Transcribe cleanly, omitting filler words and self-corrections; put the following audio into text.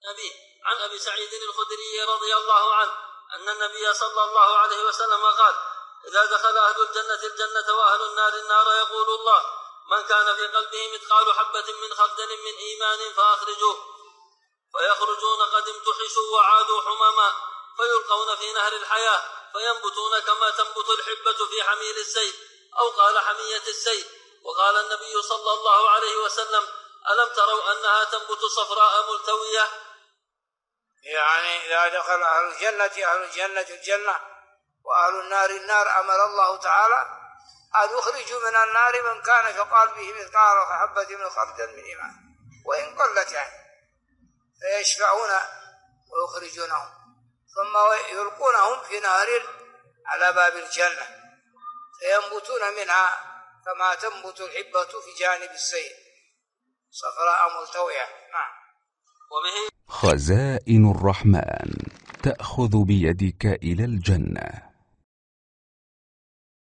أبيه عن أبي سعيد الخدري رضي الله عنه أن النبي صلى الله عليه وسلم قال: إذا دخل أهل الجنة الجنة وأهل النار النار يقول الله: من كان في قلبه مثقال حبة من خردل من إيمان فأخرجوه، فيخرجون قد امتحشوا وعادوا حمما، فيلقون في نهر الحياة فينبتون كما تنبت الحبة في حميل السيل، أو قال حمية السيل. وقال النبي صلى الله عليه وسلم: ألم تروا أنها تنبت صفراء ملتوية؟ يعني إذا دخل أهل الجنة الجنة وأهل النار النار، أمر الله تعالى أن يخرجوا من النار من كان في قلبه مثقال حبة من خردل من إيمان وإن قلت يعني، فيشفعون ويخرجونهم ثم يلقونهم في نهر على باب الجنة فينبتون منها كما تنبت الحبة في جانب السيل صفراء ملتوية. خزائن الرحمن تأخذ بيدك إلى الجنة.